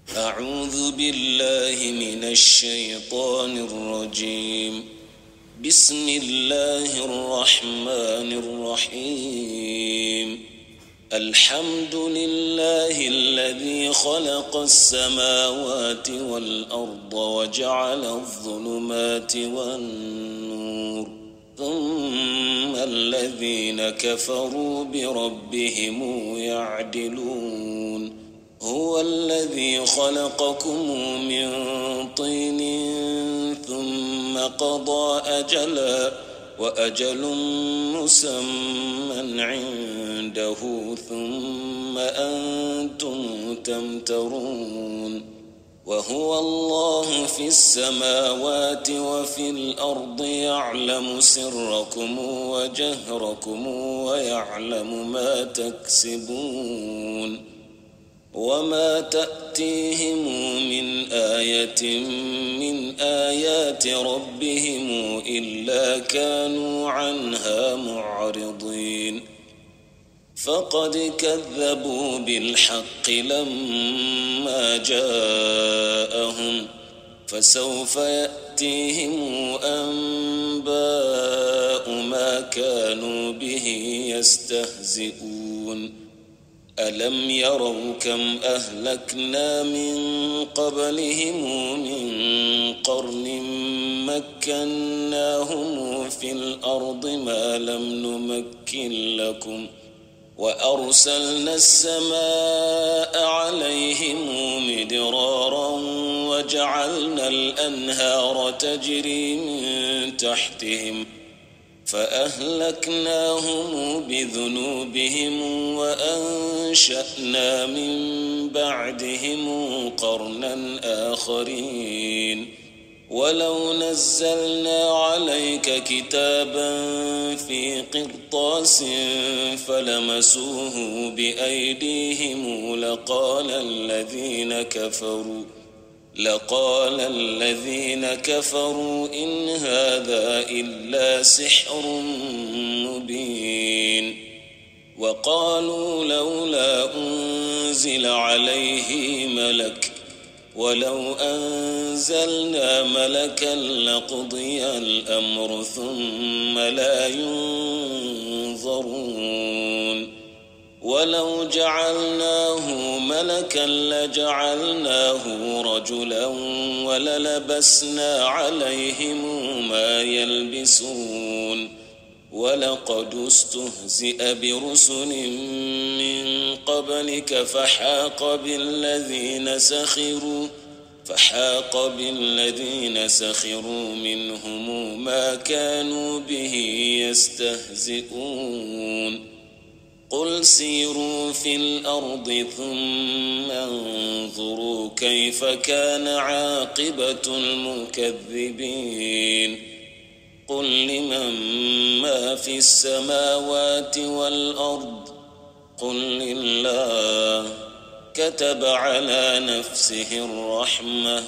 أعوذ بالله من الشيطان الرجيم. بسم الله الرحمن الرحيم. الحمد لله الذي خلق السماوات والأرض وجعل الظلمات والنور، ثم الذين كفروا بربهم يعدلون. هو الذي خلقكم من طين ثم قضى أجلا وأجل مسمى عنده ثم أنتم تمترون. وهو الله في السماوات وفي الأرض يعلم سركم وجهركم ويعلم ما تكسبون. وما تأتيهم من آية من آيات ربهم إلا كانوا عنها معرضين. فقد كذبوا بالحق لما جاءهم، فسوف يأتيهم أنباء ما كانوا به يستهزئون. ألم يروا كم أهلكنا من قبلهم من قرن مكناهم في الأرض ما لم نمكن لكم، وأرسلنا السماء عليهم مدرارا وجعلنا الأنهار تجري من تحتهم فأهلكناهم بذنوبهم وأنشأنا من بعدهم قرنا آخرين. ولو نزلنا عليك كتابا في قرطاس فلمسوه بأيديهم لقال الذين كفروا إن هذا إلا سحر مبين. وقالوا لولا أنزل عليه ملك، ولو أنزلنا ملكا لقضي الأمر ثم لا ينظرون. ولو جعلناه ملكا لجعلناه رجلا وللبسنا عليهم ما يلبسون. ولقد استهزئ برسل من قبلك فحاق بالذين سخروا منهم ما كانوا به يستهزئون. قل سيروا في الأرض ثم انظروا كيف كان عاقبة المكذبين. قل لمن ما في السماوات والأرض قل لله. كتب على نفسه الرحمة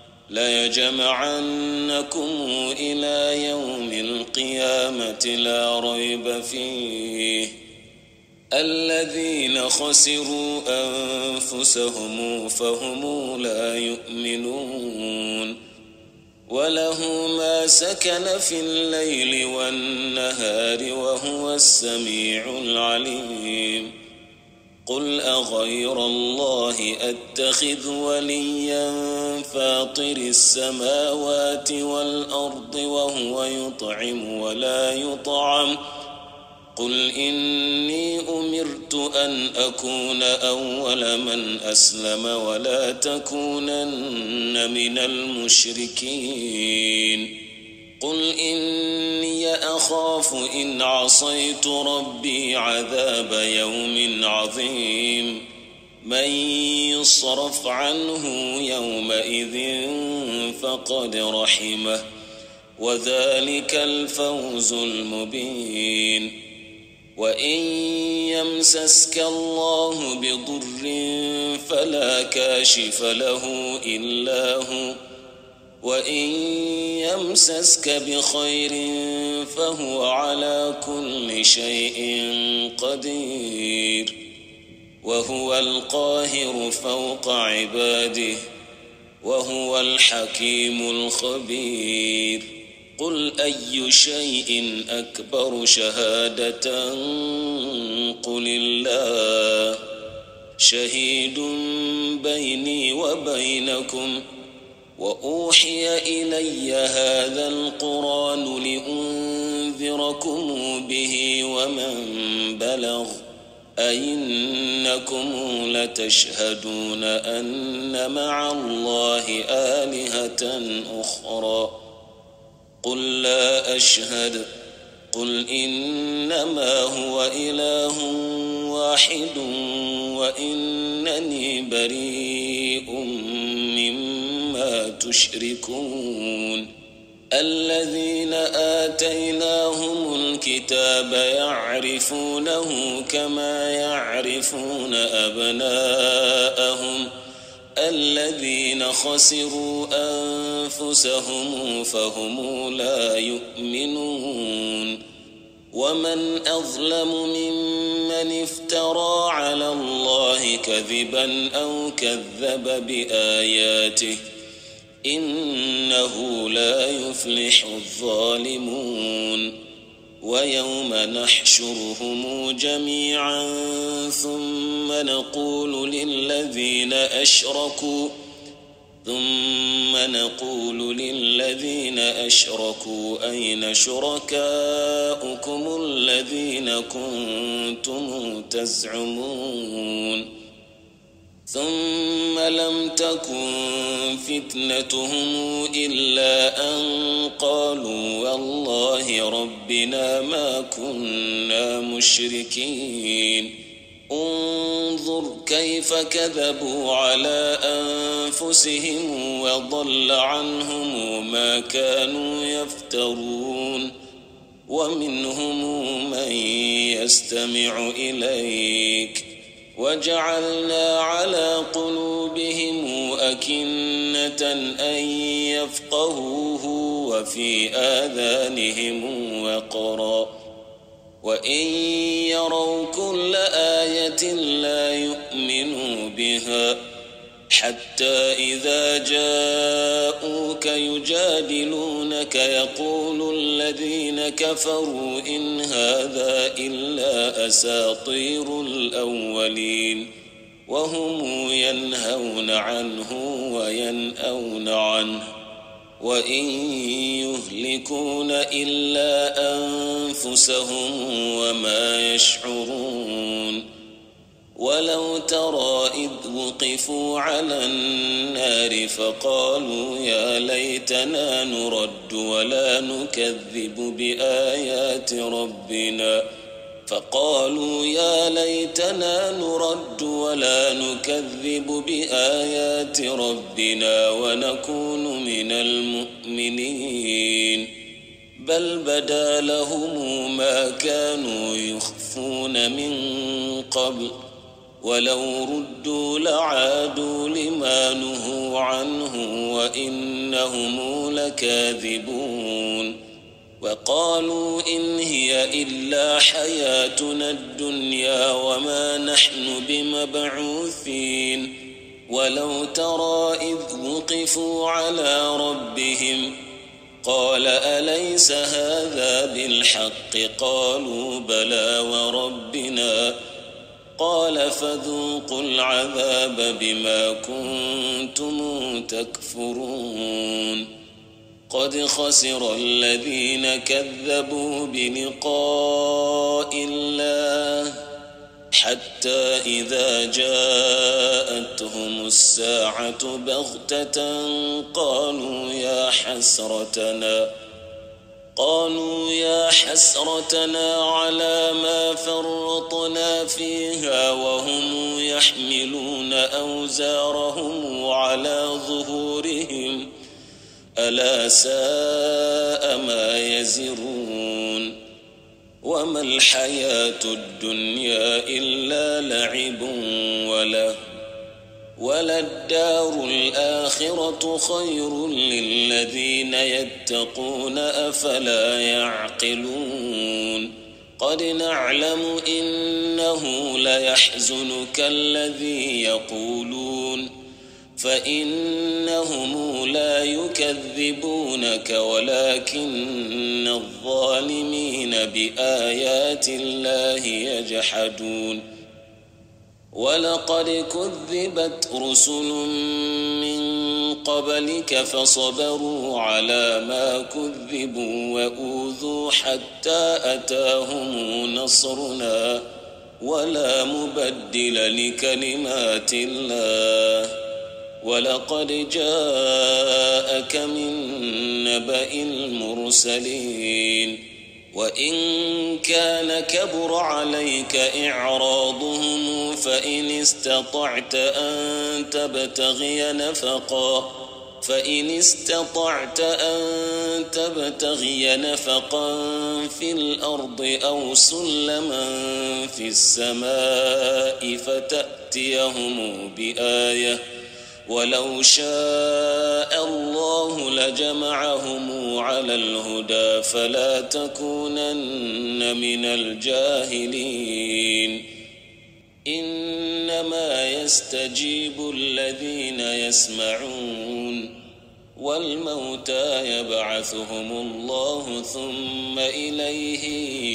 ليجمعنكم إلى يوم القيامة لا ريب فيه. الذين خسروا أنفسهم فهم لا يؤمنون. وله ما سكن في الليل والنهار وهو السميع العليم. قل أغير الله أتخذ وليا فاطر السماوات والأرض وهو يطعم ولا يطعم. قل إني أمرت أن أكون أول من أسلم ولا تكونن من المشركين. قل إني أخاف إن عصيت ربي عذاب يوم عظيم. من يصرف عنه يومئذ فقد رحمه وذلك الفوز المبين. وإن يمسسك الله بضر فلا كاشف له إلا هو، وإن يمسسك بخير فهو على كل شيء قدير. وهو القاهر فوق عباده وهو الحكيم الخبير قل أي شيء أكبر شهادة قل الله شهيد بيني وبينكم وأوحي إلي هذا القرآن لأنذركم به ومن بلغ أئنكم لتشهدون أن مع الله آلهة أخرى قل لا أشهد قل إنما هو إله واحد وإنني بريء مما تشركون الذين آتيناهم الكتاب يعرفونه كما يعرفون أبناءهم الذين خسروا أنفسهم فهم لا يؤمنون ومن أظلم ممن افترى على الله كذبا أو كذب بآياته إنه لا يفلح الظالمون ويوم نحشرهم جميعا ثم نقول للذين أشركوا أين شركاؤكم الذين كنتم تزعمون ثم لم تكن فتنتهم إلا أن قالوا والله ربنا ما كنا مشركين انظر كيف كذبوا على أنفسهم وضل عنهم ما كانوا يفترون ومنهم من يستمع إليك وجعلنا على قلوبهم أكنة أن يفقهوه وفي آذانهم وقرا وإن يروا كل آية لا يؤمنوا بها حتى إذا جاءوك يجادلونك يقول الذين كفروا إن هذا إلا أساطير الأولين وهم ينهون عنه وينأون عنه وإن يهلكون إلا أنفسهم وما يشعرون ولو ترى إذ وقفوا على النار فقالوا يا ليتنا نرد ولا نكذب بآيات ربنا ونكون من المؤمنين بل بدا لهم ما كانوا يخفون من قبل ولو ردوا لعادوا لما نهوا عنه وإنهم لكاذبون وقالوا إن هي إلا حياتنا الدنيا وما نحن بمبعوثين ولو ترى إذ وقفوا على ربهم قال أليس هذا بالحق قالوا بلى وربنا قال فذوقوا العذاب بما كنتم تكفرون قد خسر الذين كذبوا بلقاء الله حتى إذا جاءتهم الساعة بغتة قالوا يا حسرتنا على ما فرطنا فيها وهم يحملون أوزارهم على ظهورهم ألا ساء ما يزرون وما الحياة الدنيا إلا لعب وللدار الآخرة خير للذين يتقون أفلا يعقلون قد نعلم إنه ليحزنك الذي يقولون فإنهم لا يكذبونك ولكن الظالمين بآيات الله يجحدون ولقد كذبت رسل من قبلك فصبروا على ما كذبوا وأوذوا حتى أتاهم نصرنا ولا مبدل لكلمات الله ولقد جاءك من نبأ المرسلين وإن كان كبر عليك إعراضهم فإن استطعت أن تبتغي نفقا في الأرض أو سلما في السماء فتأتيهم بآية ولو شاء الله لجمعهم على الهدى فلا تكونن من الجاهلين إنما يستجيب الذين يسمعون والموتى يبعثهم الله ثم إليه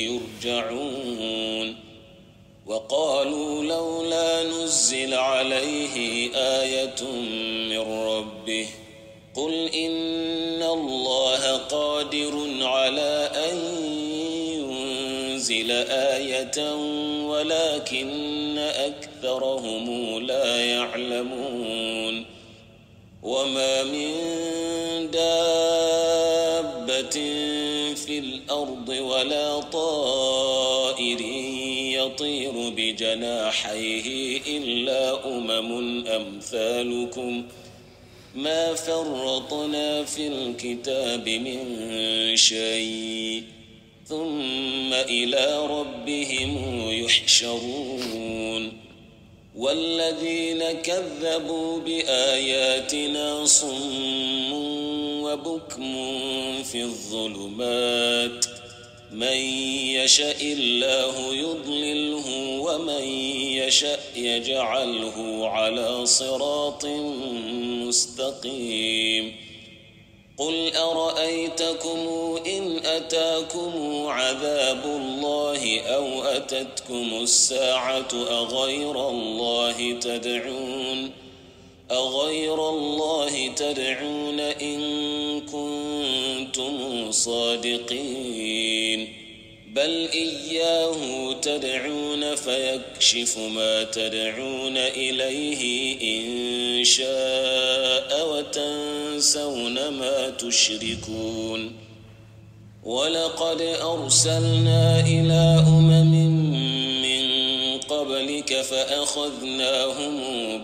يرجعون وقالوا لولا نزل عليه آية من ربه قل إن الله قادر على أن ينزل آية ولكن أكثرهم لا يعلمون وما من دابة في الأرض ولا طائر يطير بجناحيه إلا أمثالكم ما فرطنا في الكتاب من شيء ثم إلى ربهم يحشرون والذين كذبوا بآياتنا صم وبكم في الظلمات من يشاء الله يضلله ومن يشاء يجعله على صراط مستقيم قل أرأيتكم إن أتاكم عذاب الله أو أتتكم الساعة أغير الله تدعون إن كنتم صادقين بل إياه تدعون فيكشف ما تدعون إليه إن شاء وتنسون ما تشركون ولقد أرسلنا إلى من قبلك فأخذناهم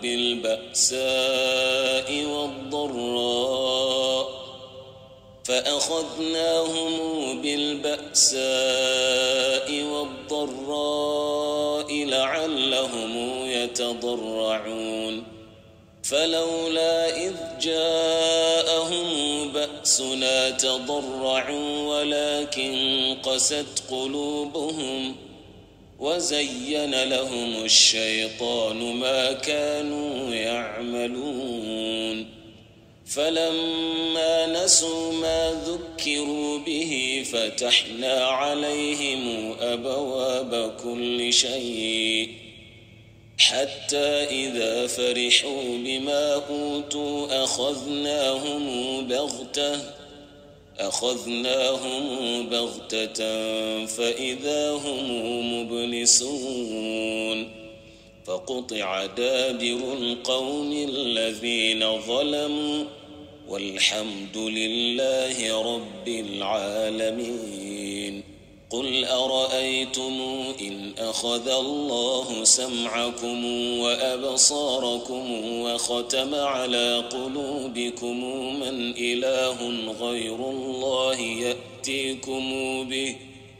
بالبأساء والضراء لعلهم يتضرعون فلولا إذ جاءهم بأسنا تضرعوا ولكن قست قلوبهم وزين لهم الشيطان ما كانوا يعملون فلما نسوا ما ذكروا به فتحنا عليهم أبواب كل شيء حتى إذا فرحوا بما أوتوا أخذناهم بغتة فإذا هم مبلسون فقطع دابر القوم الذين ظلموا والحمد لله رب العالمين قل أرأيتم إن أخذ الله سمعكم وأبصاركم وختم على قلوبكم من إله غير الله يأتيكم به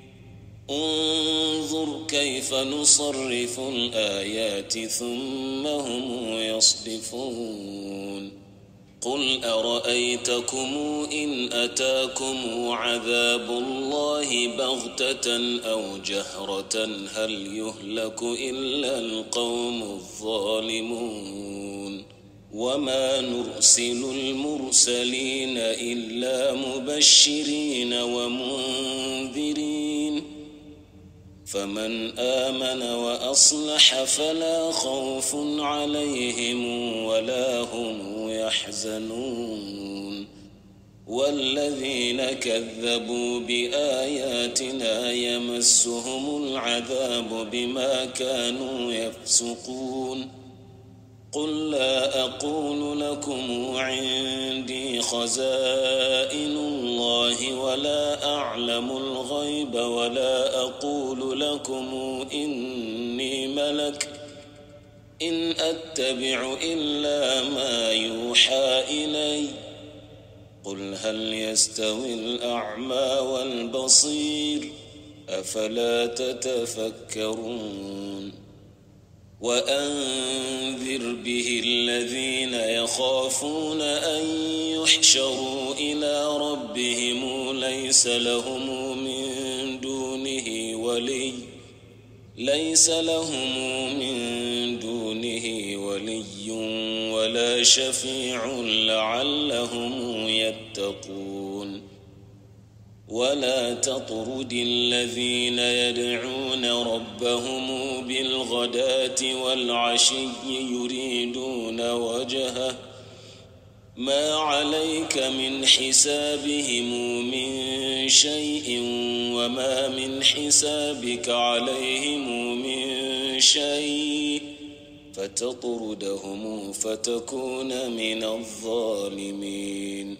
انظر كيف نصرف الآيات ثم هم يصدفون قل أرأيتكم إن أتاكم عذاب الله بغتة أو جهرة هل يهلك إلا القوم الظالمون وما نرسل المرسلين إلا مبشرين ومنذرين فمن آمن وأصلح فلا خوف عليهم ولا هم يحزنون والذين كذبوا بآياتنا يمسهم العذاب بما كانوا يفسقون قل لا أقول لكم عندي خزائن الله ولا أعلم الغيب ولا أقول لكم إني ملك إن أتبع إلا ما يوحى إلي قل هل يستوي الأعمى والبصير أفلا تتفكرون وأنذر به الذين يخافون أن يحشروا إلى ربهم ليس لهم من دونه ولي ولا شفيع لعلهم يتقون ولا تطرد الذين يدعون ربهم بالغداة والعشي يريدون وجهه ما عليك من حسابهم من شيء وما من حسابك عليهم من شيء فتطردهم فتكون من الظالمين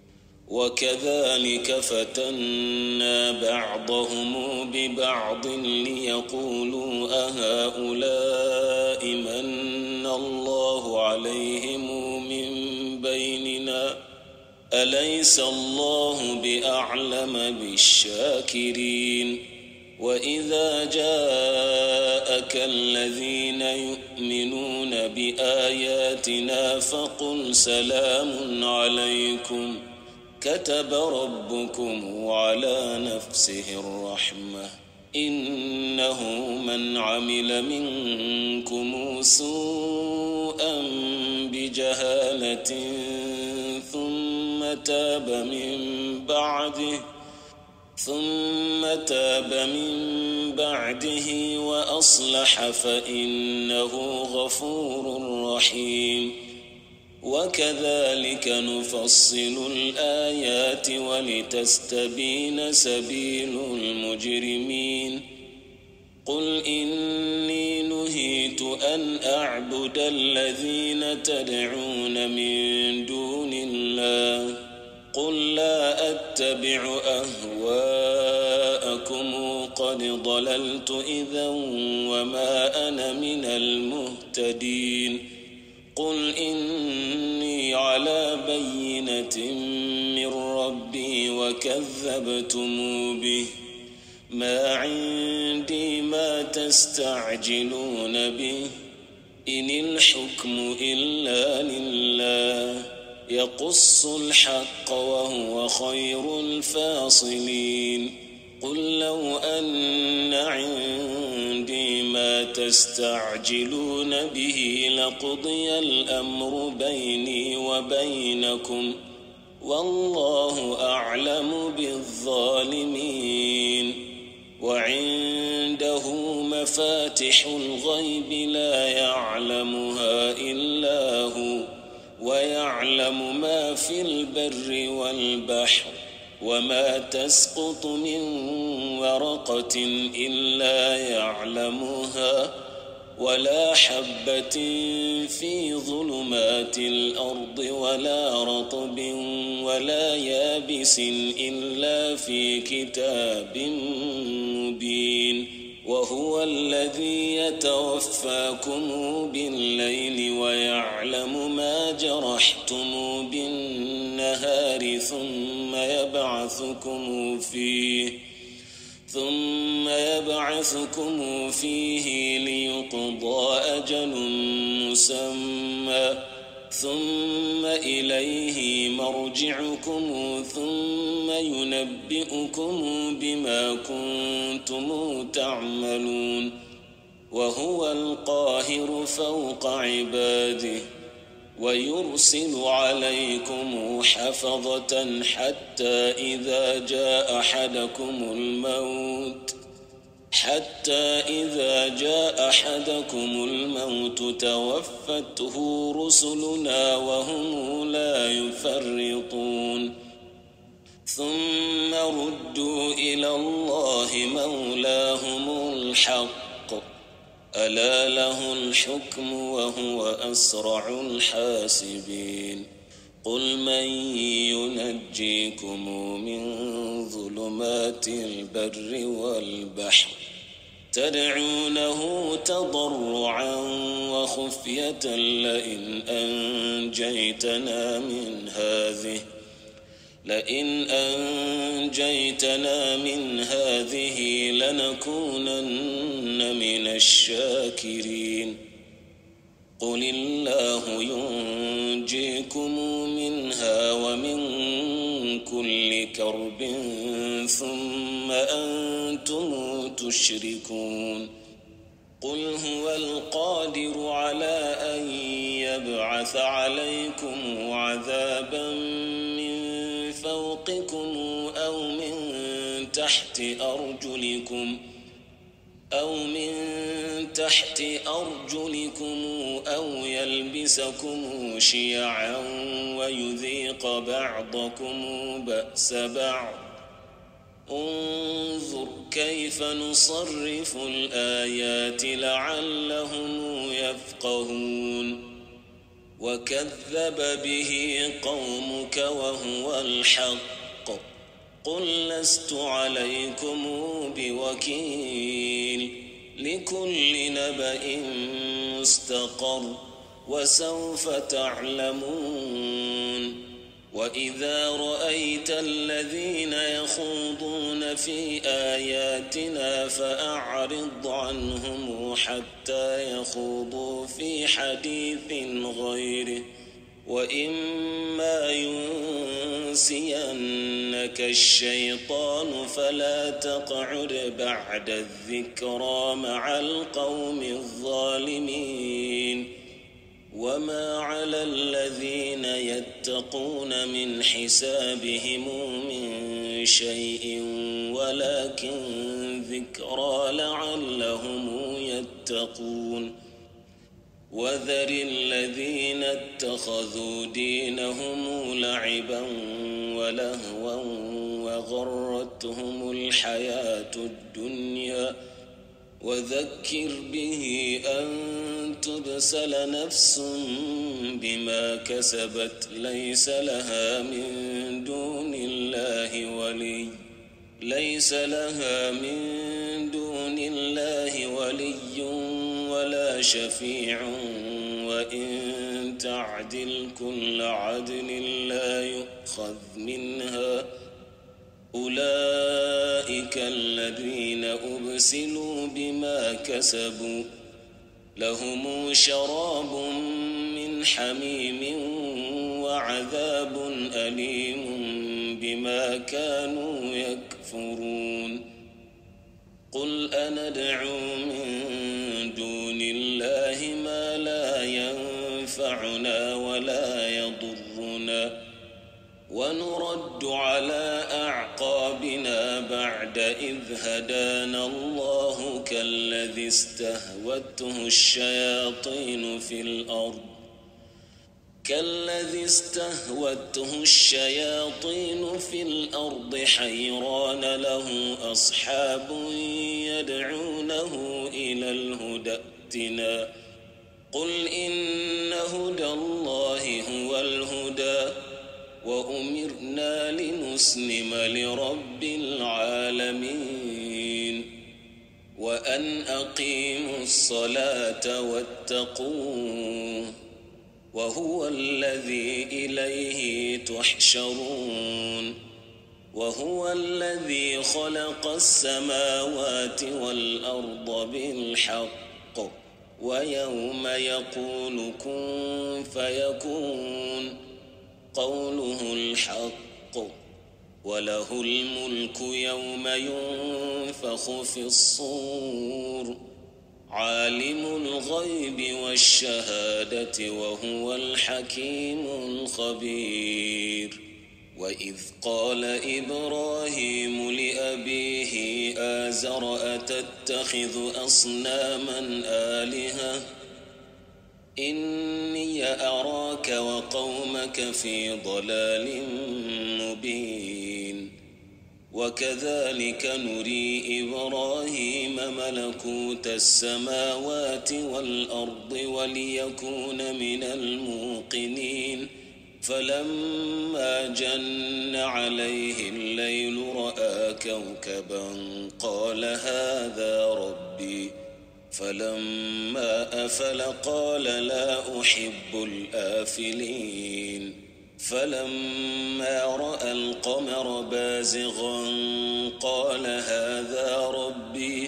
وكذلك فتنا بعضهم ببعض ليقولوا أهؤلاء من الله عليهم من بيننا أليس الله بأعلم بالشاكرين وإذا جاءك الذين يؤمنون بآياتنا فقل سلام عليكم كتب ربكم على نفسه الرحمة إنه من عمل منكم سوءا بجهالة ثم تاب من بعده وأصلح فإنه غفور رحيم وكذلك نفصل الآيات ولتستبين سبيل المجرمين قل إني نهيت أن أعبد الذين تدعون من دون الله قل لا أتبع أهواءكم قد ضللت إذا وما أنا من المهتدين قل إني على بينة من ربي وكذبتم به ما عندي ما تستعجلون به إن الحكم إلا لله يقص الحق وهو خير الفاصلين قل لو أن عندي ما تستعجلون به لقضي الأمر بيني وبينكم والله أعلم بالظالمين وعنده مفاتح الغيب لا يعلمها إلا هو ويعلم ما في البر والبحر وما تسقط من ورقة إلا يعلمها ولا حبة في ظلمات الأرض ولا رطب ولا يابس إلا في كتاب مبين وهو الذي يتوفاكم بالليل ويعلم ما جرحتم بالنهار ثم يبعثكم فيه ليقضى أجل مسمى ثم إليه مرجعكم ثم ينبئكم بما كنتم تعملون وهو القاهر فوق عباده ويرسل عليكم حفظة حتى إذا جاء أحدكم الموت توفته رسلنا وهم لا يفرطون ثم ردوا إلى الله مولاهم الحق ألا له الحكم وهو أسرع الحاسبين قل من ينجيكم من ظلمات البر والبحر تدعونه تضرعا وخفية لئن أنجيتنا من هذه لنكونن من الشاكرين قل الله ينجيكم منها ومن كل كرب ثم أنتم تشركون قل هو القادر على أن يبعث عليكم عذابا من فوقكم أو من تحت أرجلكم أو يلبسكم شيعا ويذيق بعضكم بأس بعض انظر كيف نصرف الآيات لعلهم يفقهون وكذب به قومك وهو الحق قل لست عليكم بوكيل لكل نبأ مستقر وسوف تعلمون وإذا رأيت الذين يخوضون في آياتنا فأعرض عنهم حتى يخوضوا في حديث غيره وإما ينسينك الشيطان فلا تقعد بعد الذكرى مع القوم الظالمين وما على الذين يتقون من حسابهم من شيء ولكن ذكرى لعلهم يتقون وذر الذين اتخذوا دينهم لعبا ولهوا وغرتهم الحياة الدنيا وذكر به أن تبسل نفس بما كسبت ليس لها من دون الله ولي ولا شفيع وإن تعدل كل عدل لا يؤخذ منها أولئك الذين أبسلوا بما كسبوا لهم شراب من حميم وعذاب أليم بما كانوا يكفرون قل أندعو من دون الله ما لا ينفعنا ولا يضرنا ونرد على أعقابنا بعد إذ هدانا الله كالذي استهوته الشياطين في الأرض حيران له أصحاب يدعونه إلى الهدى ائتنا قل إن هدى الله هو الهدى وأمرنا لنسلم لرب العالمين وأن أقيموا الصلاة واتقوه وهو الذي إليه تحشرون وهو الذي خلق السماوات والأرض بالحق ويوم يقول كن فيكون قوله الحق وله الملك يوم ينفخ في الصور عالم الغيب والشهادة وهو الحكيم الخبير وإذ قال إبراهيم لأبيه آزر أتتخذ أصناما آلهة إني أراك وقومك في ضلال مبين وكذلك نري إبراهيم ملكوت السماوات والأرض وليكون من الموقنين فلما جن عليه الليل رأى كوكبا قال هذا ربي فلما أفل قال لا أحب الآفلين فلما رأى القمر بازغا قال هذا ربي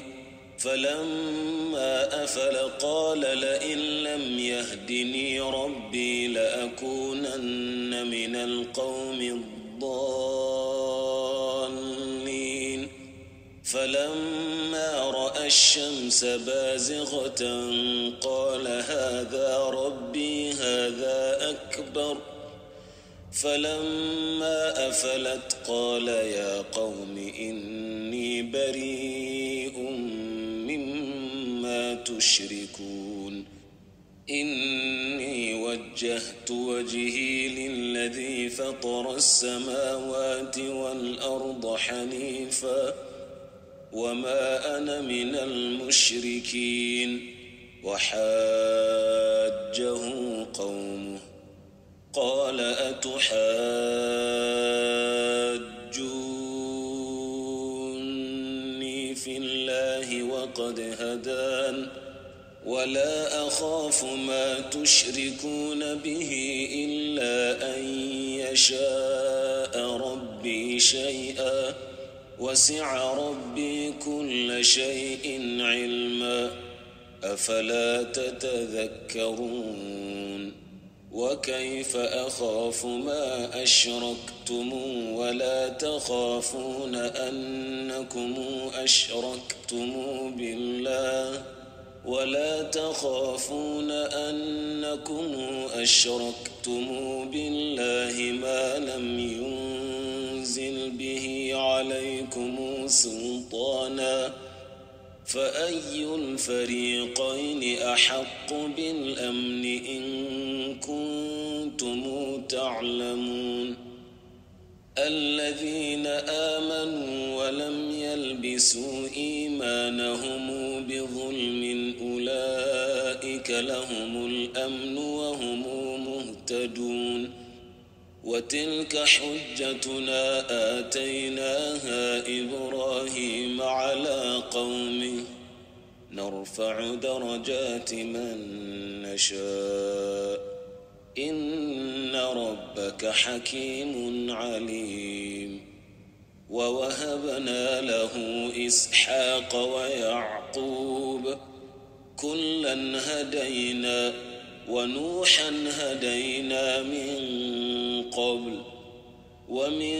فلما أفل قال لئن لم يهدني ربي لأكونن من القوم الضالين فلما رأى الشمس بازغة قال هذا ربي هذا أكبر فلما أفلت قال يا قوم إني بريء مما تشركون إني وجهت وجهي للذي فطر السماوات والأرض حنيفا وما أنا من المشركين وحاجه قومه قال أتحاجوني في الله وقد هدان ولا أخاف ما تشركون به إلا أن يشاء ربي شيئا وسع ربي كل شيء علما أفلا تتذكرون وكيف أخاف ما أشركتم ولا تخافون أنكم أشركتم بالله ما لم ينزل به عليكم سلطانا فأي الفريقين أحق بالأمن إن كنتم تعلمون الذين آمنوا ولم يلبسوا إيمانهم بظلم أولئك لهم الأمن وهم مهتدون وتلك حجتنا آتيناها إبراهيم على قومه نرفع درجات من نشاء إن ربك حكيم عليم ووهبنا له إسحاق ويعقوب كلا هدينا ونوحا هدينا من قبل ومن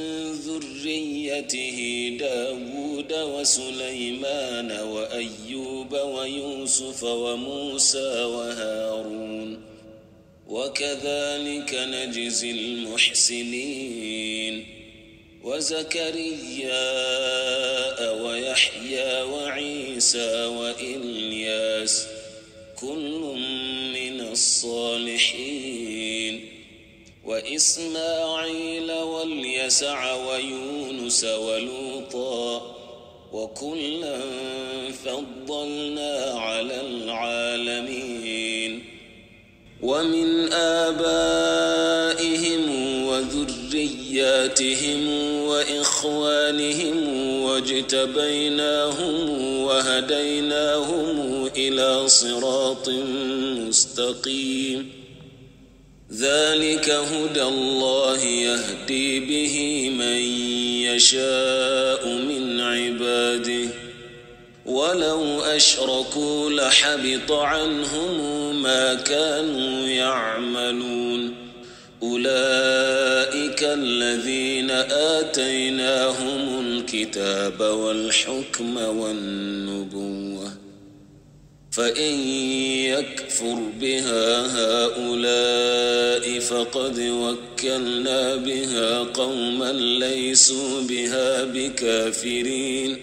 ذريته داود وسليمان وأيوب ويوسف وموسى وهارون وكذلك نجزي المحسنين وزكريا ويحيى وعيسى وإلياس كل من الصالحين وإسماعيل واليسع ويونس ولوطا وكلا فضلنا على العالمين ومن آبائهم وذرياتهم وإخوانهم واجتبيناهم وهديناهم إلى صراط مستقيم ذلك هدى الله يهدي به من يشاء من عباده ولو أشركوا لحبط عنهم ما كانوا يعملون أولئك الذين آتيناهم الكتاب والحكم والنبوة فإن يكفر بها هؤلاء فقد وكلنا بها قوما ليسوا بها بكافرين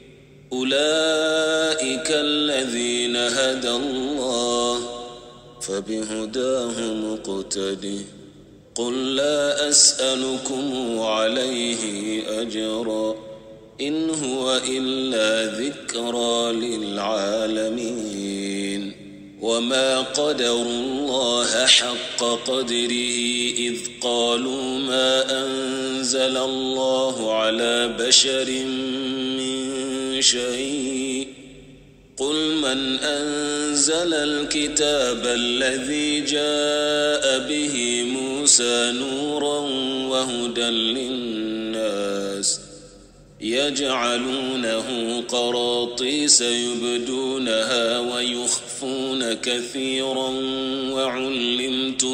أولئك الذين هدى الله فبهداه مقتده قل لا أسألكم عليه أجرا إن هو إلا ذكرى للعالمين وما قدروا الله حق قدره إذ قالوا ما أنزل الله على بشر من شيء قل من أنزل الكتاب الذي جاء به موسى نورا وهدى للناس يجعلونه قراطيس يبدونها ويخفون كثيرا وعلمتم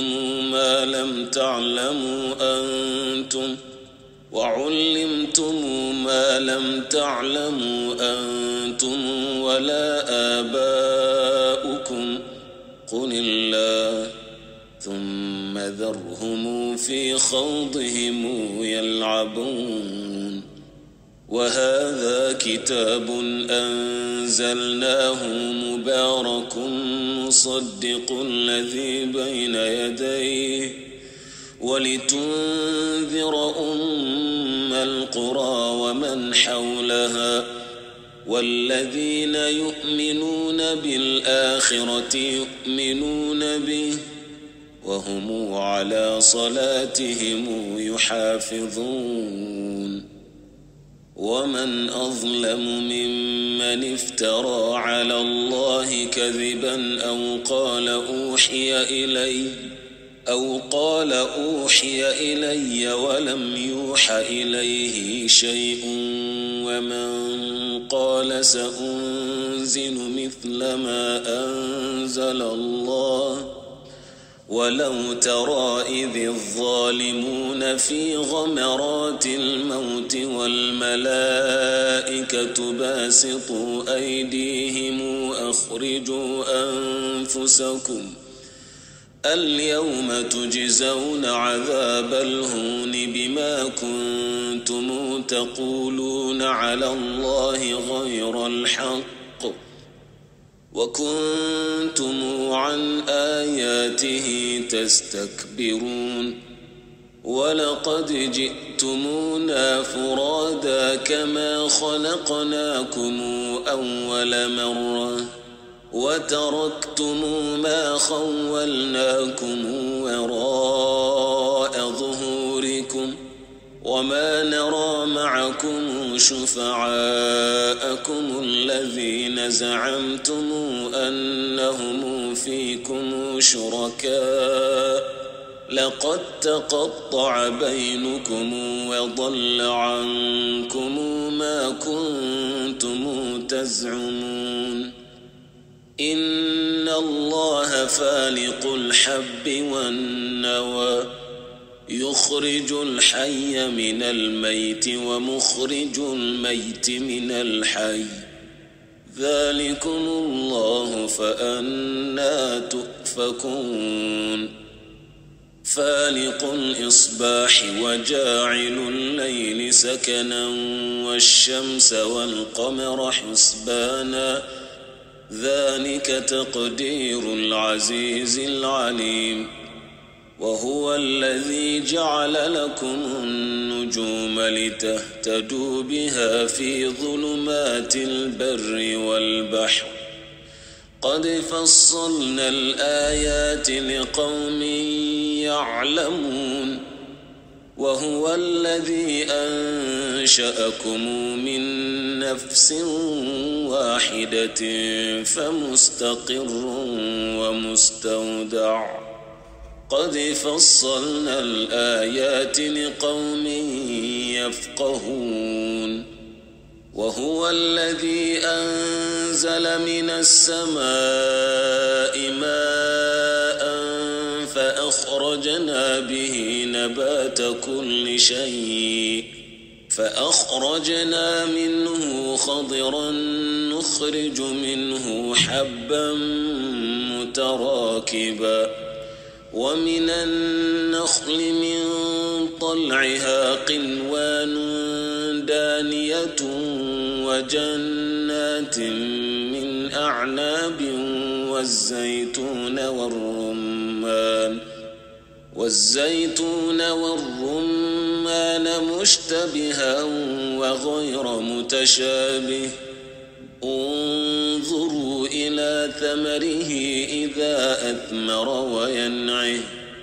ما لم تعلموا أنتم ولا آباؤكم قل الله ثم ذرهم في خوضهم يلعبون وهذا كتاب أنزلناه مبارك مصدق الذي بين يديه ولتنذر أم القرى ومن حولها والذين يؤمنون بالآخرة يؤمنون به وهم على صلاتهم يحافظون ومن أظلم ممن افترى على الله كذبا أو قال أوحي إلي ولم يوح إليه شيء ومن قال سأنزل مثل ما أنزل الله ولو ترى إذ الظالمون في غمرات الموت والملائكة باسطوا أيديهم أخرجوا أنفسكم اليوم تجزون عذاب الهون بما كنتم تقولون على الله غير الحق وكنتم عن آياته تستكبرون ولقد جئتمونا فرادا كما خلقناكم أول مرة وتركتم ما خولناكم وراء ظهوركم وما نرى معكم شفعاءكم الذين زعمتم أنهم فيكم شركاء لقد تقطع بينكم وضل عنكم ما كنتم تزعمون إن الله فالق الحب والنوى يخرج الحي من الميت ومخرج الميت من الحي ذلكم الله فأنى تؤفكون فالق الإصباح وجاعل الليل سكنا والشمس والقمر حسبانا ذلك تقدير العزيز العليم وهو الذي جعل لكم النجوم لتهتدوا بها في ظلمات البر والبحر قد فصلنا الآيات لقوم يعلمون وهو الذي أنشأكم من نفس واحدة فمستقر ومستودع قد فصلنا الآيات لقوم يفقهون وهو الذي أنزل من السماء ماء فأخرجنا به نبات كل شيء فأخرجنا منه خضرا نخرج منه حبا متراكبا ومن النخل من طلعها قنوان دانية وجنات من أعناب والزيتون والرمان مشتبها وغير متشابه انظروا إلى ثمره إذا أثمر وينعه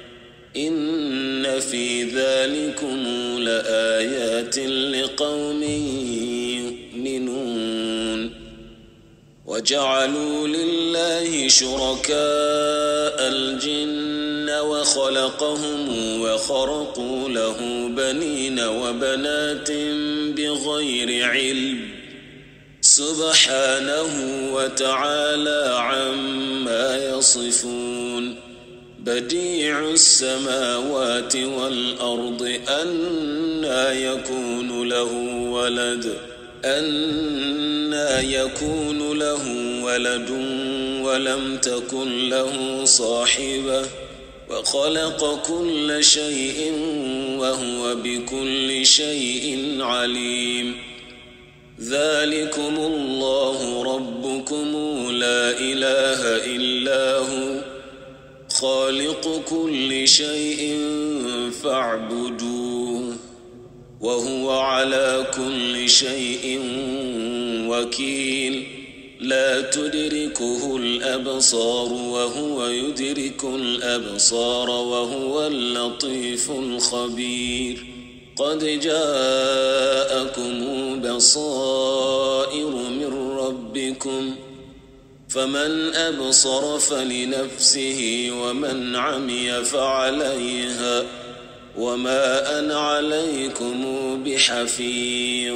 إن في ذلكم لآيات لقوم يؤمنون وجعلوا لله شركاء الجن وخلقهم وخرقوا له بنين وبنات بغير علم سبحانه وتعالى عما يصفون بديع السماوات والأرض أنى يكون له ولد ولم تكن له صاحبة وخلق كل شيء وهو بكل شيء عليم ذلكم الله ربكم لا إله إلا هو خالق كل شيء فاعبدوه وهو على كل شيء وكيل لا تدركه الأبصار وهو يدرك الأبصار وهو اللطيف الخبير قد جاءكم بصائر من ربكم فمن أبصر فلنفسه ومن عمي فعليها وما أنا عليكم بحفيظ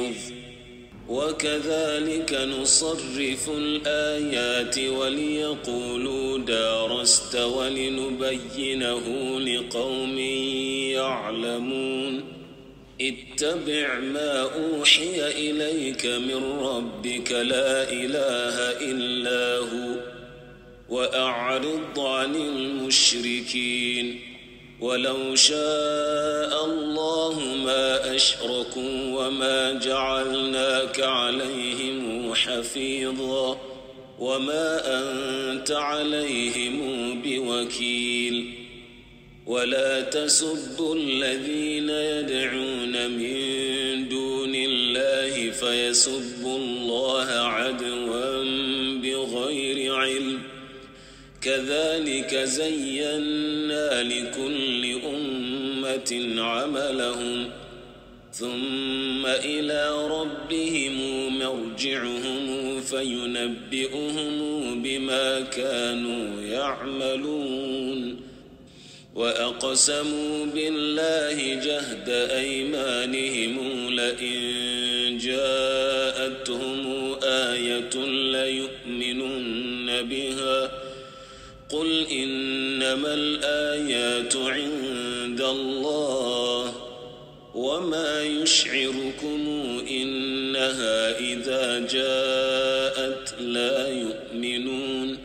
وكذلك نصرف الآيات وليقولوا درست ولنبينه لقوم يعلمون اتبع ما أوحي إليك من ربك لا إله إلا هو وأعرض عن المشركين ولو شاء الله ما أشركوا وما جعلناك عليهم حفيظا وما أنت عليهم بوكيل ولا تسبوا الذين يدعون من دون الله فيسبوا الله عدوا بغير علم كذلك زينا لكل أمة عملهم ثم إلى ربهم مرجعهم فينبئهم بما كانوا يعملون وأقسموا بالله جهد أيمانهم لئن جاءتهم آية ليؤمنن بها قل إنما الآيات عند الله وما يشعركم إنها إذا جاءت لا يؤمنون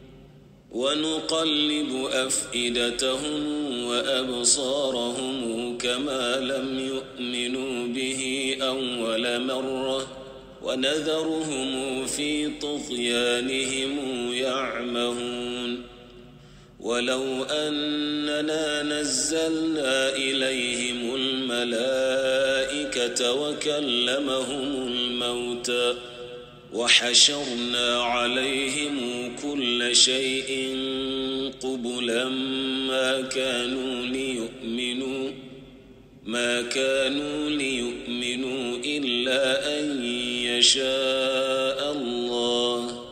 ونقلب أفئدتهم وأبصارهم كما لم يؤمنوا به أول مرة ونذرهم في طغيانهم يعمهون ولو أننا نزلنا إليهم الملائكة وكلمهم الموتى وحشرنا عليهم كل شيء قبلا ما كانوا ليؤمنوا إلا أن يشاء الله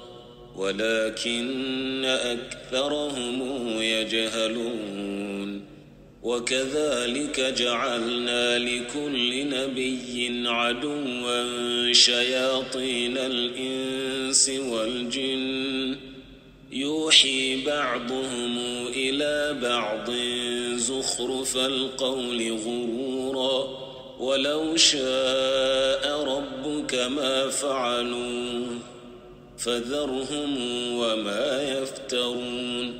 ولكن أكثرهم يجهلون وكذلك جعلنا لكل نبي عدوا شياطين الإنس والجن يوحي بعضهم إلى بعض زخرف القول غرورا ولو شاء ربك ما فعلوه فذرهم وما يفترون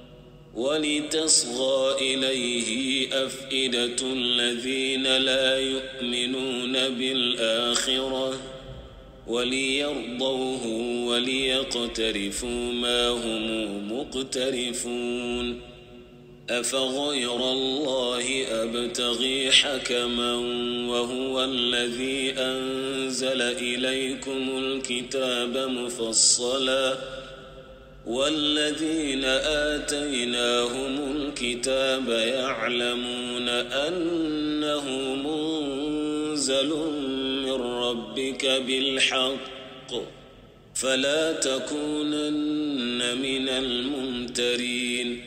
ولتصغى إليه أفئدة الذين لا يؤمنون بالآخرة وليرضوه وليقترفوا ما هم مقترفون أفغير الله أبتغي حكما وهو الذي أنزل إليكم الكتاب مفصلا والذين آتيناهم الكتاب يعلمون أنه منزل من ربك بالحق فلا تكونن من الممترين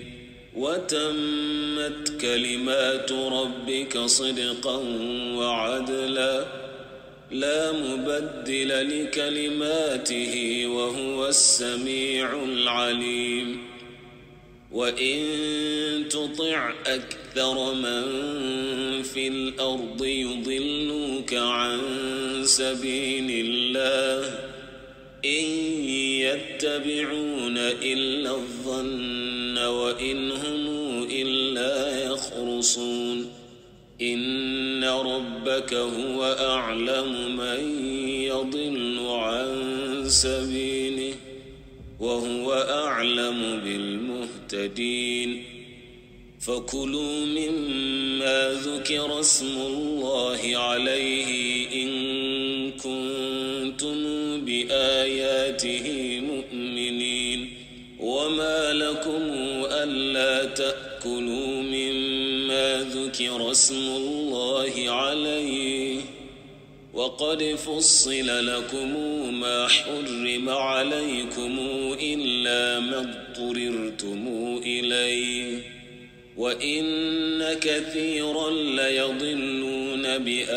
وتمت كلمات ربك صدقا وعدلا لا مبدل لكلماته وهو السميع العليم وإن تطع أكثر من في الأرض يضلوك عن سبيل الله إن يتبعون إلا الظن وإن هم إلا يخرصون إن ربك هو أعلم من يضل عن سبيله وهو أعلم بالمهتدين فكلوا مما ذكر اسم الله عليه إن كنتم بآياته مؤمنين وما لكم ألا تأكلوا مما ذكر اسم الله عليه وقد فصل لكم ما حرم عليكم إلا ما اضطررتم إليه وإن كثيرا ليضلون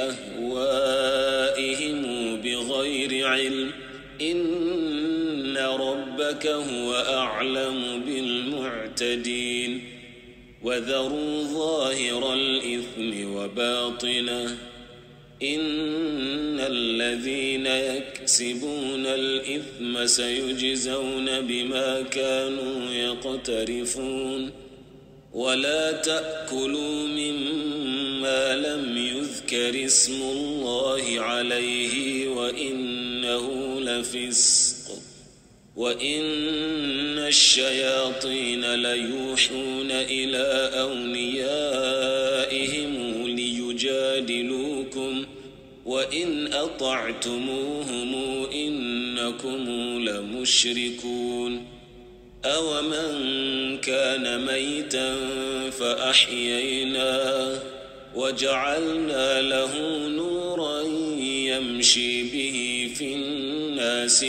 بأهوائهم بغير علم إن ربك هو أعلم بالمعتدين وذروا ظاهر الإثم وباطنه إن الذين يكسبون الإثم سيجزون بما كانوا يقترفون ولا تأكلوا مما لم يذكر اسم الله عليه وإنه لفسق وإن الشياطين ليوحون إلى أوليائهم ليجادلوكم وإن أطعتموهم إنكم لمشركون أومن كان ميتا فأحييناه وجعلنا له نورا يمشي به في الناس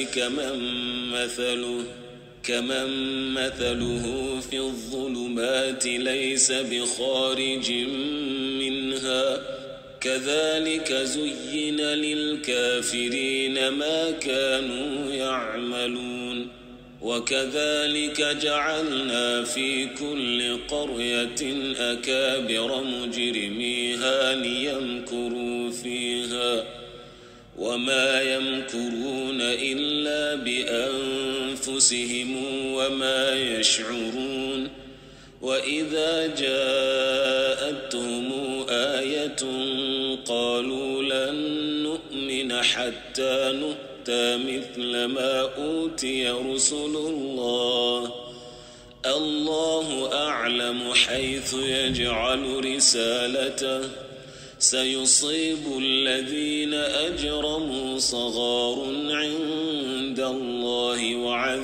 كمن مثله في الظلمات ليس بخارج منها كذلك زين للكافرين ما كانوا يعملون وكذلك جعلنا في كل قرية أكابر مجرميها ليمكروا فيها وما يمكرون إلا بأنفسهم وما يشعرون وإذا جاءتهم آية قالوا لن نؤمن حتى نؤتى مثل ما أوتي رسل الله أعلم حيث يجعل رسالته سيصيب الذين أجرموا صغار عند الله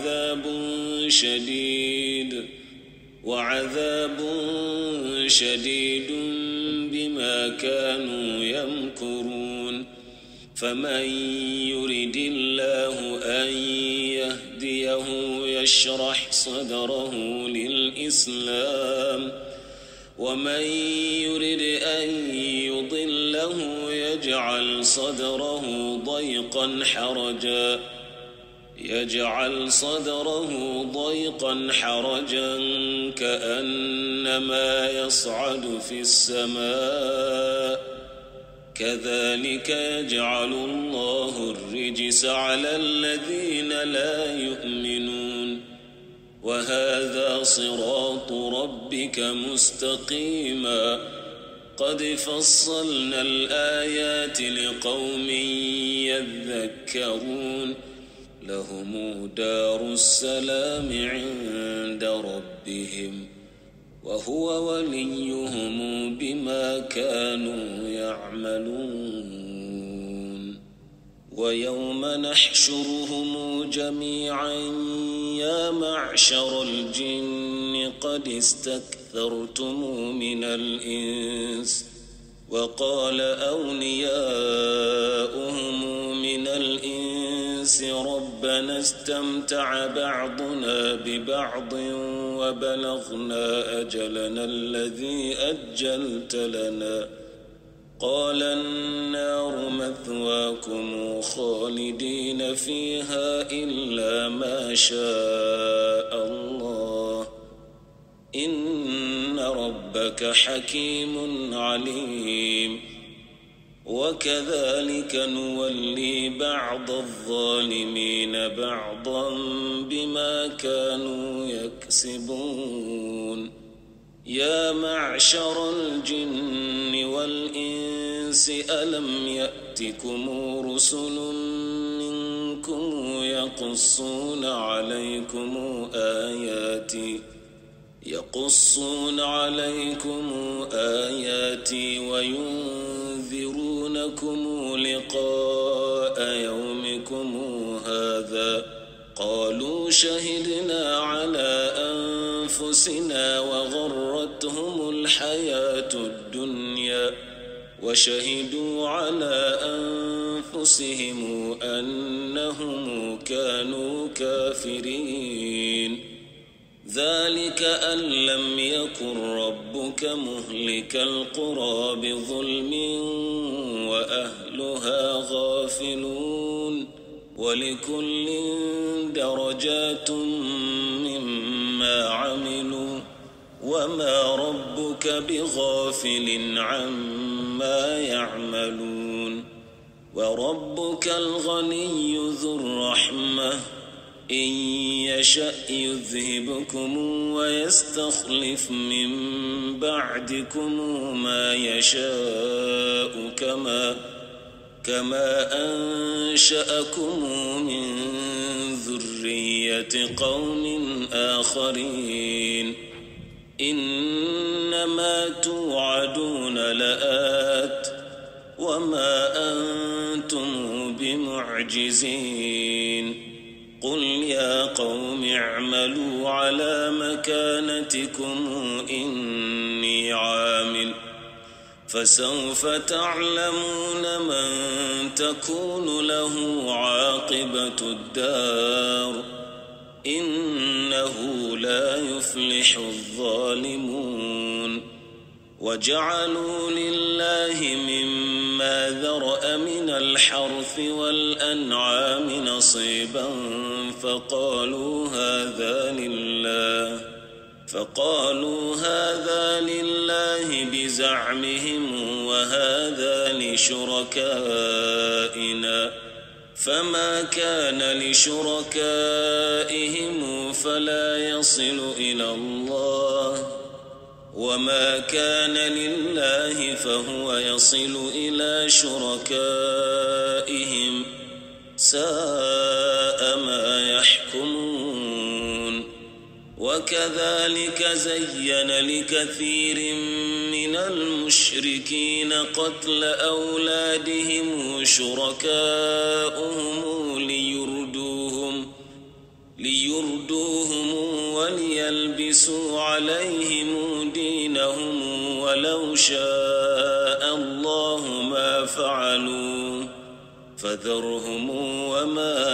وعذاب شديد بما كانوا يمكرون فمن يرد الله أن يهديه يشرح صدره للإسلام ومن يرد أن يضله يجعل صدره ضيقا حرجا كأنما يصعد في السماء كذلك يجعل الله الرجس على الذين لا يؤمنون وهذا صراط ربك مستقيما قد فصلنا الآيات لقوم يذكرون لهم دار السلام عند ربهم وهو وليهم بما كانوا يعملون ويوم نحشرهم جميعا يا معشر الجن قد استكثرتم من الإنس وقال أولياؤهم من الإنس ربنا استمتع بعضنا ببعض وبلغنا أجلنا الذي أجلت لنا قال النار مثواكم خالدين فيها إلا ما شاء الله إن ربك حكيم عليم وكذلك نولي بعض الظالمين بعضا بما كانوا يكسبون يا معشر الجن والإنس ألم يأتكم رسل منكم يقصون عليكم آياتي وينذرونكم لقاء يومكم هذا قالوا شهدنا على أنفسنا وغرتهم الحياة الدنيا وشهدوا على أنفسهم أنهم كانوا كافرين ذلك أن لم يكن ربك مهلك القرى بظلم وأهلها غافلون ولكل درجات مما عملوا وما ربك بغافل عما يعملون وربك الغني ذو الرحمة إن يشأ يذهبكم ويستخلف من بعدكم ما يشاء كما أنشأكم من ذرية قوم آخرين إنما توعدون لآت وما أنتم بمعجزين قل يا قوم اعملوا على مكانتكم إني عامل فسوف تعلمون من تكون له عاقبة الدار إنه لا يفلح الظالمون وجعلوا لله مما ذرأ من الحرث والأنعام نصيبا فقالوا هذا لله بزعمهم وهذا لشركائنا فما كان لشركائهم فلا يصل إلى الله وما كان لله فهو يصل إلى شركائهم ساء ما يحكمون وكذلك زين لكثير من المشركين قتل أولادهم شركاؤهم ليردوهم وليلبسوا عليهم دينهم ولو شاء الله ما فعلوا فذرهم وما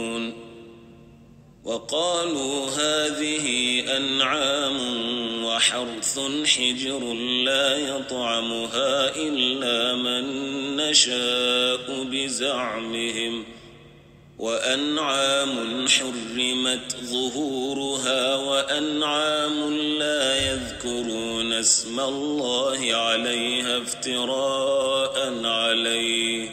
يفترون وقالوا هذه أنعام وحرث حرث حجر لا يطعمها إلا من نشاء بزعمهم وأنعام حرمت ظهورها وأنعام لا يذكرون اسم الله عليها افتراء عليه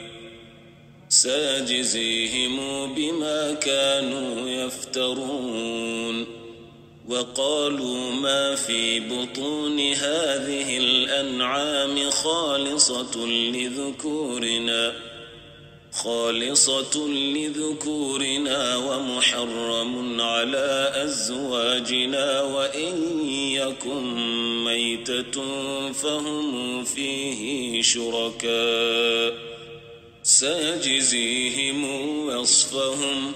سيجزيهم بما كانوا يفترون وقالوا ما في بطون هذه الأنعام خالصة لذكورنا ومحرم على أزواجنا وإن يكن ميتة فهم فيه شركاء سيجزيهم وصفهم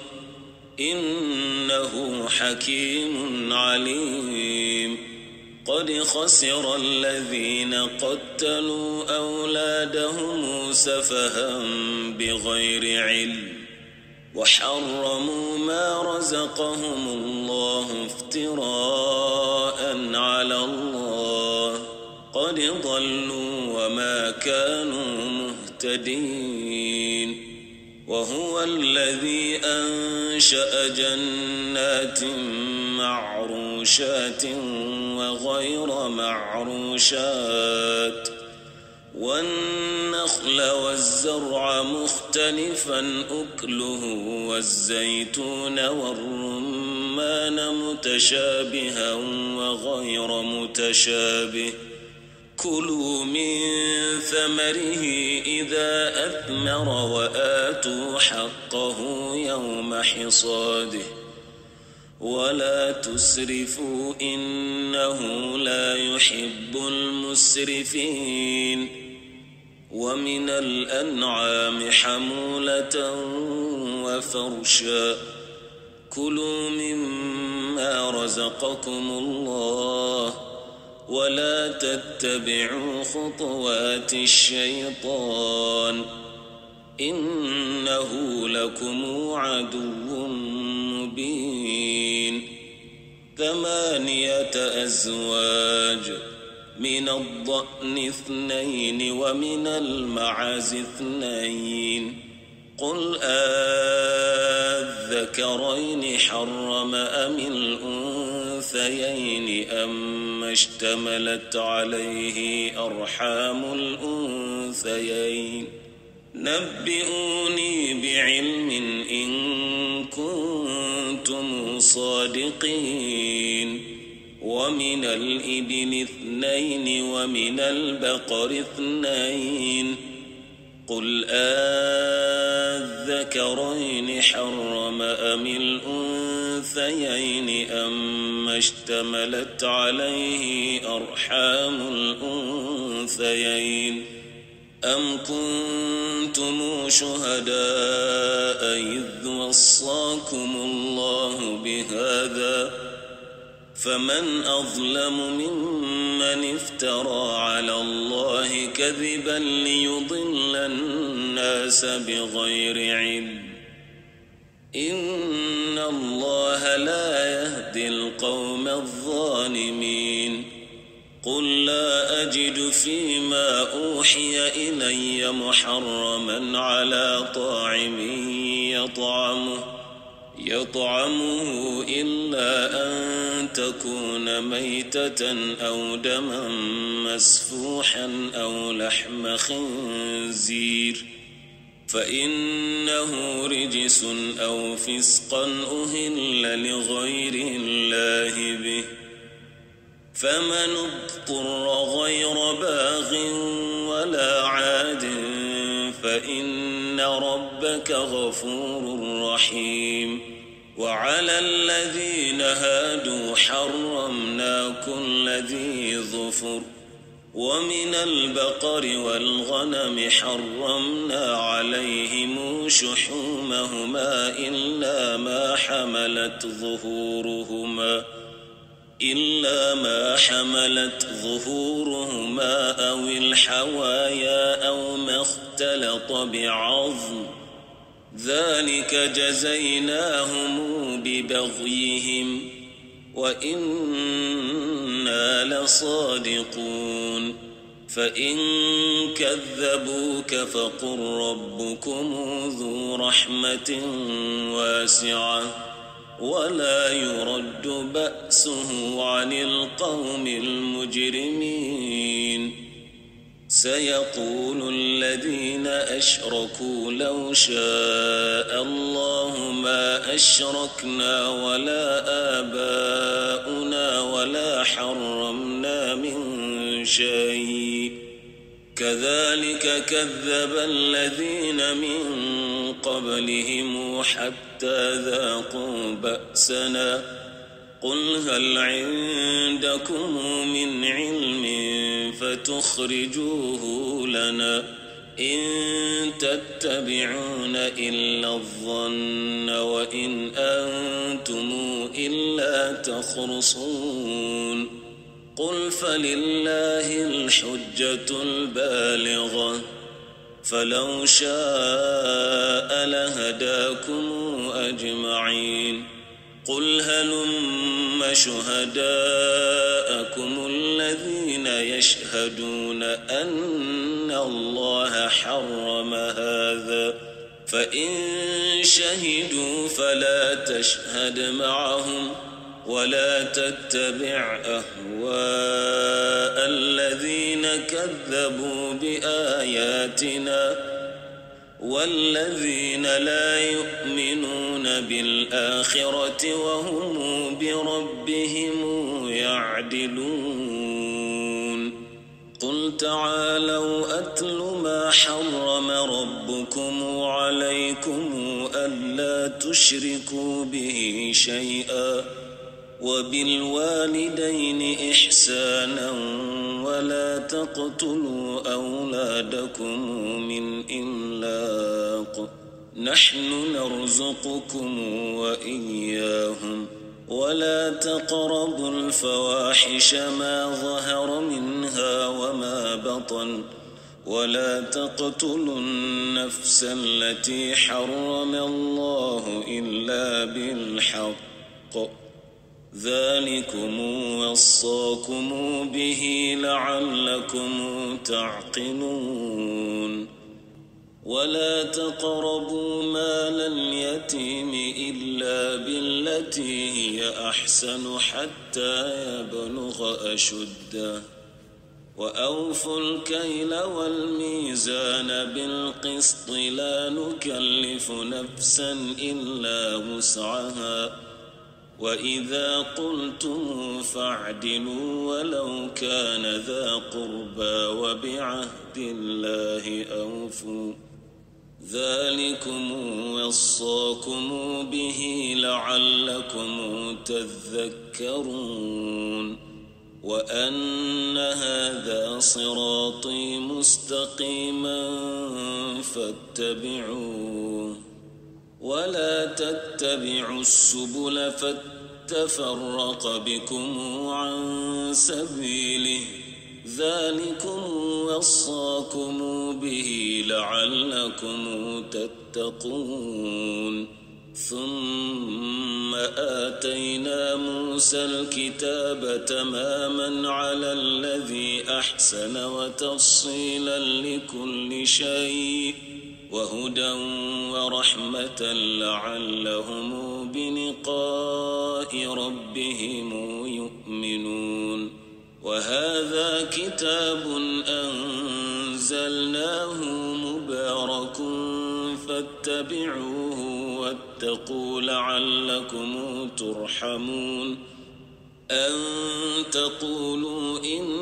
إنه حكيم عليم قد خسر الذين قتلوا أولادهم سفها بغير علم وحرموا ما رزقهم الله افتراء على الله قد ضلوا وما كانوا مهتدين وهو الذي أنشأ جنات معروشات وغير معروشات والنخل والزرع مختلفا أكله والزيتون والرمان متشابها وغير متشابه كلوا من ثمره إذا أثمر وآتوا حقه يوم حصاده ولا تسرفوا إنه لا يحب المسرفين ومن الأنعام حمولة وفرشا كلوا مما رزقكم الله ولا تتبعوا خطوات الشيطان إنه لكم عدو مبين 8 أزواج من الضأن 2 ومن المعز 2 قل أذكرين حرم أم الأنثيين أم اشتملت عليه أرحام الأنثيين نبئوني بعلم إن كنتم صادقين ومن الإبل 2 ومن البقر 2 قل أذكرين حرم أم الأنثيين أم اشتملت عليه أرحام الأنثيين أم كنتم شهداء إذ وصاكم الله بهذا فمن أظلم ممن افترى على الله كذبا ليضل الناس بغير علم إن الله لا يهدي القوم الظالمين قل لا أجد فيما أوحي إلي محرما على طاعم يطعمه إلا أن تكون ميتة أو دما مسفوحا أو لحم خنزير فإنه رجس أو فسقا أهل لغير الله به فمن اضطر غير باغ ولا عاد فإن ربك غفور رحيم وعلى الذين هادوا حرمنا كل ذي ظفر ومن البقر والغنم حرمنا عليهم شحومهما إلا ما حملت ظهورهما أو الحوايا أو ما اختلط بعظم ذلك جزيناهم ببغيهم وإنا لصادقون فإن كذبوك فقل ربكم ذو رحمة واسعة ولا يرد بأسه عن القوم المجرمين سيقول الذين أشركوا لو شاء الله ما أشركنا ولا آباؤنا ولا حرمنا من شيء كذلك كذب الذين من قبلهم حتى ذاقوا بأسنا قل هل عندكم من علم فتخرجوه لنا إن تتبعون إلا الظن وإن أنتم إلا تخرصون قل فلله الحجة البالغة فلو شاء لهداكم أجمعين قل هلم شهداءكم الذين يشهدون أن الله حرم هذا فإن شهدوا فلا تشهد معهم ولا تتبع أهواء الذين كذبوا بآياتنا والذين لا يؤمنون بالآخرة وهم بربهم يعدلون قل تعالوا أتل ما حرم ربكم عليكم ألا تشركوا به شيئا وبالوالدين إحسانا ولا تقتلوا أولادكم من إملاق نحن نرزقكم وإياهم ولا تقربوا الفواحش ما ظهر منها وما بطن ولا تقتلوا النفس التي حرم الله إلا بالحق ذلكم وصاكم به لعلكم تعقلون ولا تقربوا مال اليتيم إلا بالتي هي أحسن حتى يبلغ أشده وأوفوا الكيل والميزان بالقسط لا نكلف نفسا إلا وسعها وإذا قلتم فاعدلوا ولو كان ذا قربى وبعهد الله أوفوا ذلكم وصاكم به لعلكم تذكرون وأن هذا صراطي مستقيما فاتبعوه ولا تتبعوا السبل فتفرق بكم عن سبيله ذلكم وصاكم به لعلكم تتقون ثم آتينا موسى الكتاب تماما على الذي أحسن وتفصيلا لكل شيء وهدى ورحمة لعلهم بلقاء ربهم يؤمنون وهذا كتاب أنزلناه مبارك فاتبعوه واتقوا لعلكم ترحمون أن تقولوا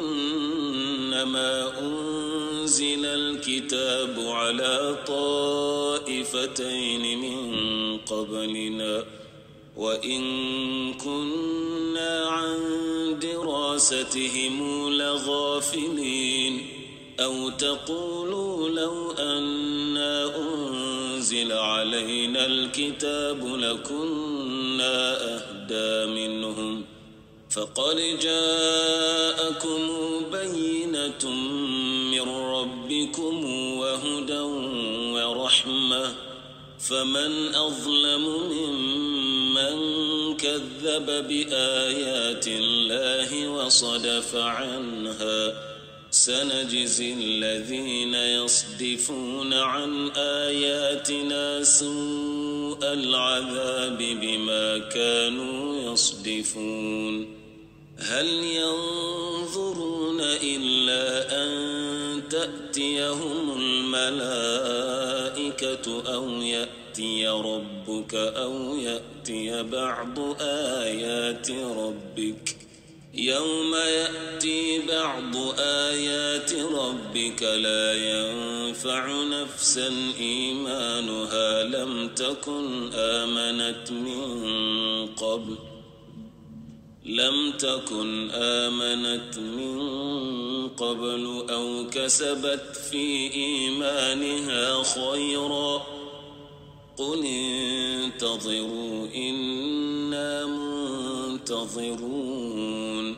إنما أنزل الكتاب على طائفتين من قبلنا وإن كنا عن دراستهم لغافلين أو تقولوا لو أنا أنزل علينا الكتاب لكنا أهدى منهم فقد جاءكم بينة من ربكم وهدى ورحمة فمن أظلم ممن كذب بآيات الله وصدف عنها سنجزي الذين يصدفون عن آياتنا سوء العذاب بما كانوا يصدفون هل ينظرون إلا أن تأتيهم الملائكة أو يأتي ربك أو يأتي بعض آيات ربك يوم يأتي بعض آيات ربك لا ينفع نفسا إيمانها لم تكن آمنت من قبل أو كسبت في إيمانها خيرا قل انتظروا إنا منتظرون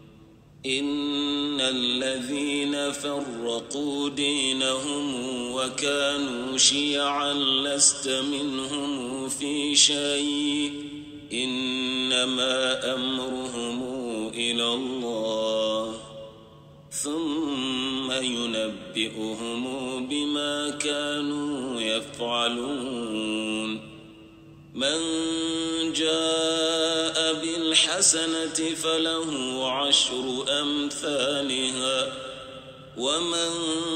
إن الذين فرقوا دينهم وكانوا شيعا لست منهم في شيء إنما أمرهم إلى الله ثم ينبئهم بما كانوا يفعلون من جاء بالحسنة فله 10 أمثالها ومن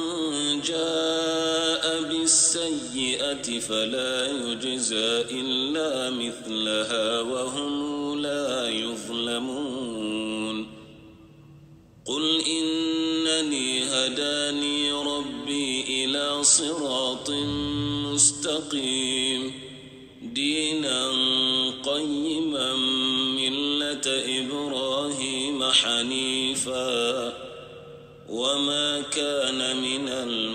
جاء بالسيئة فلا يجزى إلا مثلها وهم لا يظلمون قل إنني هداني ربي إلى صراط مستقيم دينا قيما ملة إبراهيم حنيفا وما كان من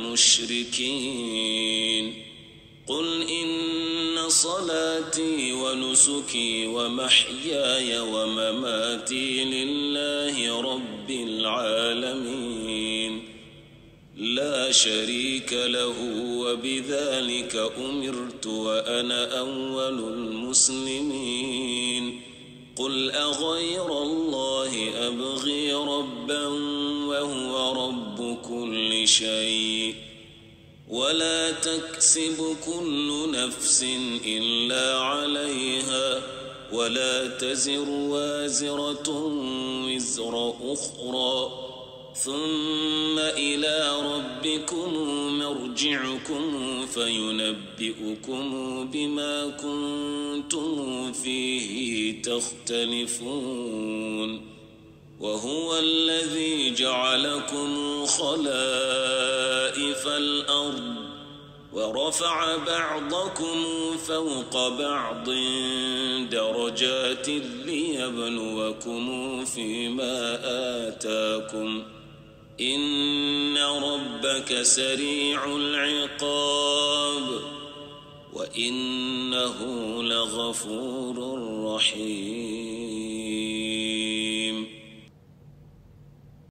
المشركين قل إن صلاتي ونسكي ومحياي ومماتي لله رب العالمين لا شريك له وبذلك أمرت وأنا أول المسلمين قل أغير الله أبغي ربا وهو رب كل شيء ولا تكسب كل نفس إلا عليها ولا تزر وازرة وزر أخرى ثم إلى ربكم مرجعكم فينبئكم بما كنتم فيه تختلفون وهو الذي جعلكم خلائف الأرض ورفع بعضكم فوق بعض درجات ليبلوكم فيما آتاكم إن ربك سريع العقاب وإنه لغفور رحيم